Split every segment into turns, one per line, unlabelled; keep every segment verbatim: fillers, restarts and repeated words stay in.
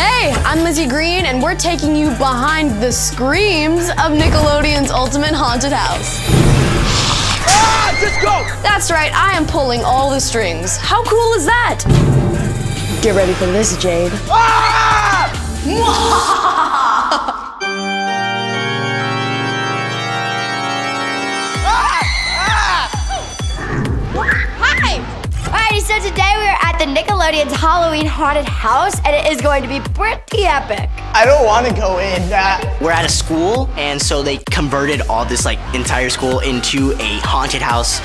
Hey, I'm Lizzie Green, and we're taking you behind the screams of Nickelodeon's Ultimate Haunted House.
Ah, just go!
That's right, I am pulling all the strings. How cool is that? Get ready for this, Jade.
Ah!
Hi! Alrighty, so today we are at the Nickelodeon's Halloween Haunted House, and it is going to be pretty epic.
I don't want to go in. That.
We're at a school, and so they converted all this like entire school into a haunted house.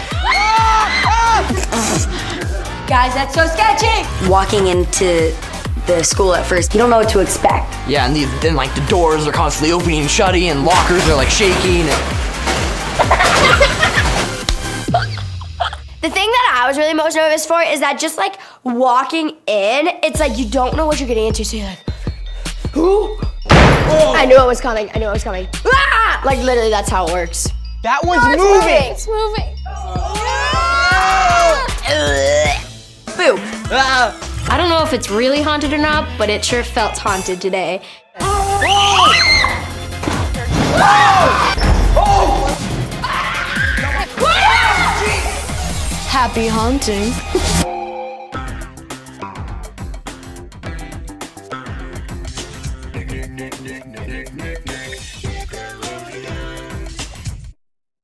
Guys, that's so sketchy!
Walking into the school at first, you don't know what to expect.
Yeah, and these, then like the doors are constantly opening and shutting, and lockers are like shaking. And...
The thing that I was really most nervous for is that just like walking in, it's like you don't know what you're getting into, so you're like, ooh. Oh. I knew it was coming, I knew it was coming. Ah! Like literally that's how it works.
That one's
Oh, it's
moving.
It's moving.
Boo.
Ah.
I don't know if it's really haunted or not, but it sure felt haunted today. Happy haunting.